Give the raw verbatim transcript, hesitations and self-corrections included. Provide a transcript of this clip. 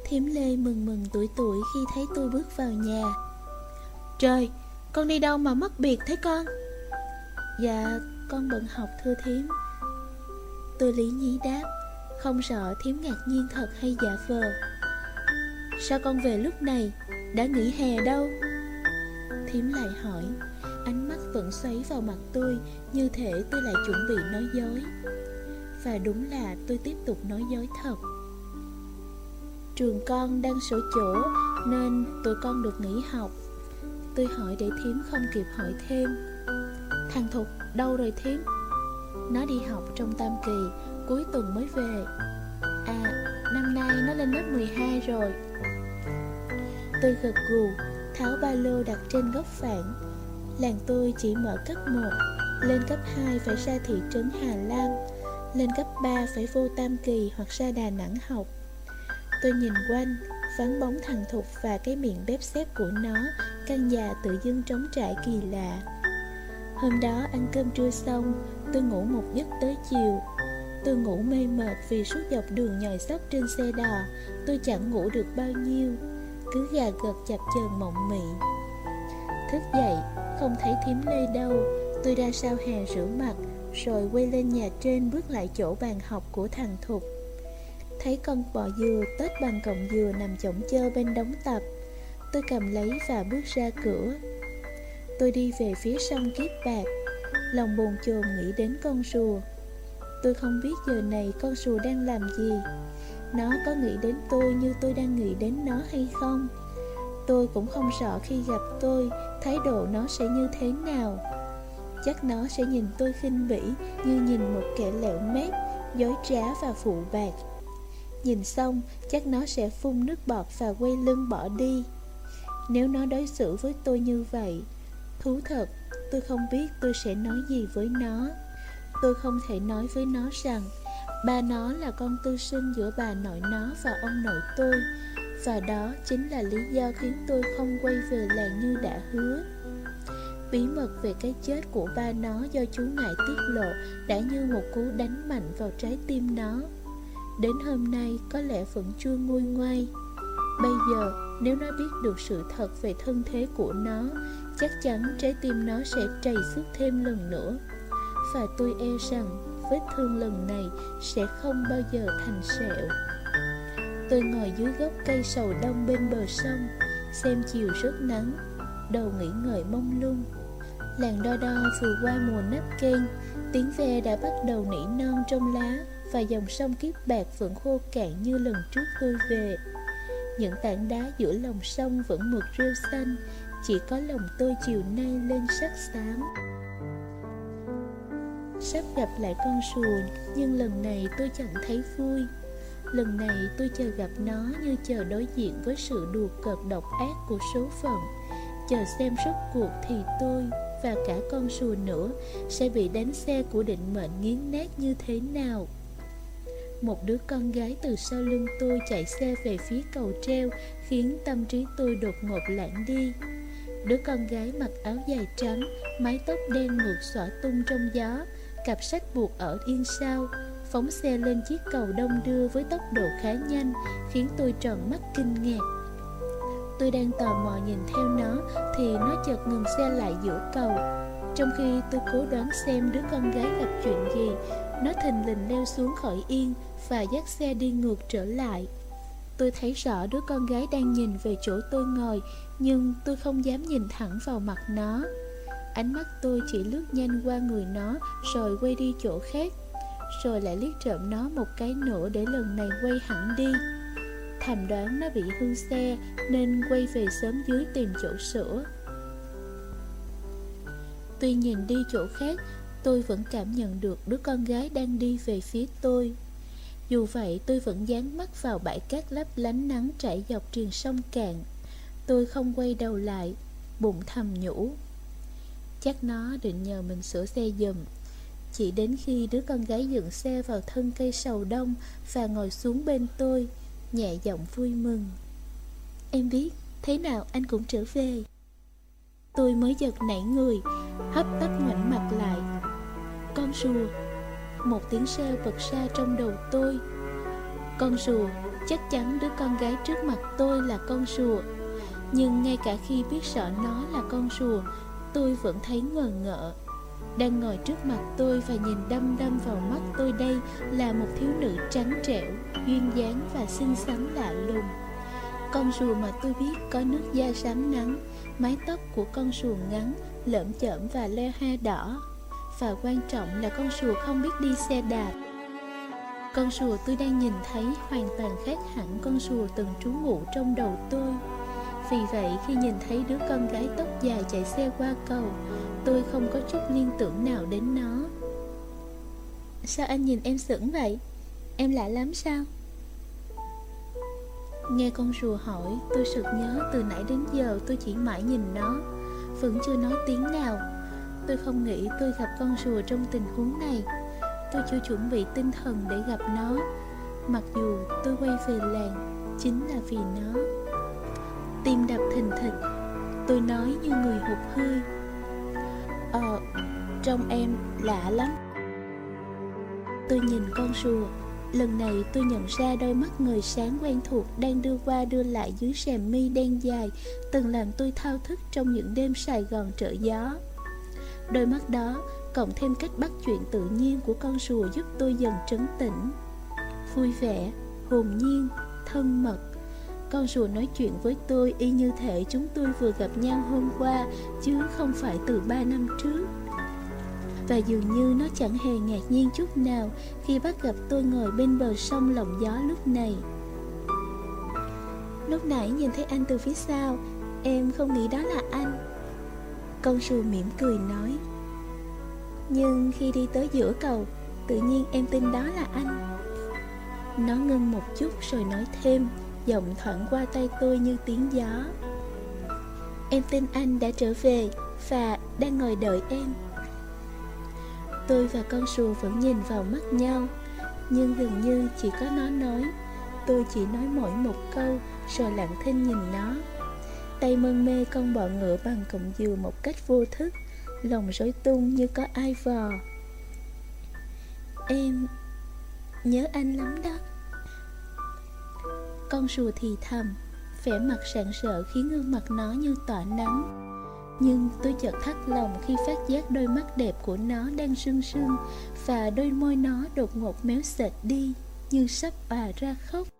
Thím Lê mừng mừng tuổi tuổi khi thấy tôi bước vào nhà. Trời, con đi đâu mà mất biệt thế con? Dạ, con bận học thưa thím. Tôi lý nhí đáp, không sợ thím ngạc nhiên thật hay giả vờ. Sao con về lúc này, đã nghỉ hè đâu? Thím lại hỏi, ánh mắt vẫn xoáy vào mặt tôi, như thể tôi lại chuẩn bị nói dối. Và đúng là tôi tiếp tục nói dối thật. Trường con đang sửa chữa nên tụi con được nghỉ học. Tôi hỏi để thím không kịp hỏi thêm. Thằng Thục đâu rồi thím? Nó đi học trong tam kỳ, cuối tuần mới về. À, năm nay nó lên lớp mười hai rồi. Tôi gật gù, tháo ba lô đặt trên góc phản. Làng tôi chỉ mở cấp một, lên cấp hai phải ra thị trấn Hà Lam, lên cấp ba phải vô Tam Kỳ hoặc ra Đà Nẵng học. Tôi nhìn quanh, vắng bóng thằng Thục và cái miệng bếp xếp của nó, căn nhà tự dưng trống trải kỳ lạ. Hôm đó ăn cơm trưa xong, tôi ngủ một giấc tới chiều. Tôi ngủ mê mệt vì suốt dọc đường nhồi xóc trên xe đò, tôi chẳng ngủ được bao nhiêu, cứ gà gật chập chờn mộng mị. Thức dậy, không thấy thím Lê đâu. Tôi ra sau hè rửa mặt, rồi quay lên nhà trên bước lại chỗ bàn học của thằng Thục. Thấy con bò dừa tết bằng cọng dừa nằm chõng chơ bên đống tập. Tôi cầm lấy và bước ra cửa. Tôi đi về phía sông Kiếp Bạc, lòng bồn chồn nghĩ đến con rùa. Tôi không biết giờ này con rùa đang làm gì. Nó có nghĩ đến tôi như tôi đang nghĩ đến nó hay không? Tôi cũng không sợ khi gặp tôi, thái độ nó sẽ như thế nào. Chắc nó sẽ nhìn tôi khinh bỉ như nhìn một kẻ lẹo mép, dối trá và phụ bạc. Nhìn xong, chắc nó sẽ phun nước bọt và quay lưng bỏ đi. Nếu nó đối xử với tôi như vậy, thú thật, tôi không biết tôi sẽ nói gì với nó. Tôi không thể nói với nó rằng ba nó là con tư sinh giữa bà nội nó và ông nội tôi, và đó chính là lý do khiến tôi không quay về làng như đã hứa. Bí mật về cái chết của ba nó do chú ngại tiết lộ đã như một cú đánh mạnh vào trái tim nó. Đến hôm nay có lẽ vẫn chưa nguôi ngoai. Bây giờ nếu nó biết được sự thật về thân thế của nó, chắc chắn trái tim nó sẽ trầy xước thêm lần nữa. Và tôi e rằng vết thương lần này sẽ không bao giờ thành sẹo. Tôi ngồi dưới gốc cây sầu đông bên bờ sông, xem chiều rớt nắng, đầu nghĩ ngợi mông lung. Làng Đo Đo vừa qua mùa nấp kênh, tiếng ve đã bắt đầu nỉ non trong lá, và dòng sông Kiếp Bạc vẫn khô cạn như lần trước tôi về. Những tảng đá giữa lòng sông vẫn mượt rêu xanh, chỉ có lòng tôi chiều nay lên sắc xám. Sắp gặp lại con rùa, nhưng lần này tôi chẳng thấy vui. Lần này tôi chờ gặp nó như chờ đối diện với sự đùa cợt độc ác của số phận, chờ xem rốt cuộc thì tôi và cả con rùa nữa sẽ bị đánh xe của định mệnh nghiến nát như thế nào. Một đứa con gái từ sau lưng tôi chạy xe về phía cầu treo, khiến tâm trí tôi đột ngột lãng đi. Đứa con gái mặc áo dài trắng, mái tóc đen mượt xõa tung trong gió, cặp sách buộc ở yên sau, phóng xe lên chiếc cầu đông đưa với tốc độ khá nhanh, khiến tôi tròn mắt kinh ngạc. Tôi đang tò mò nhìn theo nó thì nó chợt ngừng xe lại giữa cầu. Trong khi tôi cố đoán xem đứa con gái gặp chuyện gì, nó thình lình leo xuống khỏi yên và dắt xe đi ngược trở lại. Tôi thấy rõ đứa con gái đang nhìn về chỗ tôi ngồi, nhưng tôi không dám nhìn thẳng vào mặt nó. Ánh mắt tôi chỉ lướt nhanh qua người nó rồi quay đi chỗ khác, rồi lại liếc trộm nó một cái nữa để lần này quay hẳn đi. Thầm đoán nó bị hư xe nên quay về xóm dưới tìm chỗ sửa. Tuy nhìn đi chỗ khác, tôi vẫn cảm nhận được đứa con gái đang đi về phía tôi. Dù vậy tôi vẫn dán mắt vào bãi cát lấp lánh nắng trải dọc triền sông Cạn. Tôi không quay đầu lại, bụng thầm nhủ, chắc nó định nhờ mình sửa xe giùm. Chỉ đến khi đứa con gái dựng xe vào thân cây sầu đông và ngồi xuống bên tôi, nhẹ giọng vui mừng, em biết, thế nào anh cũng trở về. Tôi mới giật nảy người, hấp tấp ngoảnh mặt lại. Con rùa. Một tiếng reo bật ra trong đầu tôi. Con rùa, chắc chắn đứa con gái trước mặt tôi là con rùa. Nhưng ngay cả khi biết sợ nó là con rùa, tôi vẫn thấy ngờ ngợ. Đang ngồi trước mặt tôi và nhìn đăm đăm vào mắt tôi đây là một thiếu nữ trắng trẻo, duyên dáng và xinh xắn lạ lùng. Con rùa mà tôi biết có nước da xám nắng, mái tóc của con rùa ngắn, lởm chởm và leo hoa đỏ. Và quan trọng là con rùa không biết đi xe đạp. Con rùa tôi đang nhìn thấy hoàn toàn khác hẳn con rùa từng trú ngụ trong đầu tôi. Vì vậy khi nhìn thấy đứa con gái tóc dài chạy xe qua cầu, tôi không có chút liên tưởng nào đến nó. Sao anh nhìn em sững vậy? Em lạ lắm sao? Nghe con rùa hỏi, tôi sực nhớ từ nãy đến giờ tôi chỉ mãi nhìn nó, vẫn chưa nói tiếng nào. Tôi không nghĩ tôi gặp con rùa trong tình huống này. Tôi chưa chuẩn bị tinh thần để gặp nó. Mặc dù tôi quay về làng chính là vì nó. Tim đập thình thịch, tôi nói như người hụt hơi. Ờ, trông em lạ lắm. Tôi nhìn con rùa. Lần này tôi nhận ra đôi mắt ngời sáng quen thuộc đang đưa qua đưa lại dưới rèm mi đen dài từng làm tôi thao thức trong những đêm Sài Gòn trở gió. Đôi mắt đó cộng thêm cách bắt chuyện tự nhiên của con rùa giúp tôi dần trấn tĩnh. Vui vẻ, hồn nhiên, thân mật. Con rùa nói chuyện với tôi y như thể chúng tôi vừa gặp nhau hôm qua, chứ không phải từ ba năm trước. Và dường như nó chẳng hề ngạc nhiên chút nào khi bắt gặp tôi ngồi bên bờ sông lộng gió lúc này. Lúc nãy nhìn thấy anh từ phía sau, em không nghĩ đó là anh. Con rùa mỉm cười nói. Nhưng khi đi tới giữa cầu, tự nhiên em tin đó là anh. Nó ngưng một chút rồi nói thêm, giọng thoảng qua tay tôi như tiếng gió. Em tin anh đã trở về và đang ngồi đợi em. Tôi và con rùa vẫn nhìn vào mắt nhau, nhưng dường như chỉ có nó nói. Tôi chỉ nói mỗi một câu rồi lặng thinh nhìn nó. Tay mân mê con bọ ngựa bằng cọng dừa một cách vô thức, lòng rối tung như có ai vò. Em nhớ anh lắm đó. Con rùa thì thầm, vẻ mặt rạng rỡ khiến gương mặt nó như tỏa nắng. Nhưng tôi chợt thắt lòng khi phát giác đôi mắt đẹp của nó đang sưng sưng và đôi môi nó đột ngột méo sệt đi như sắp òa ra khóc.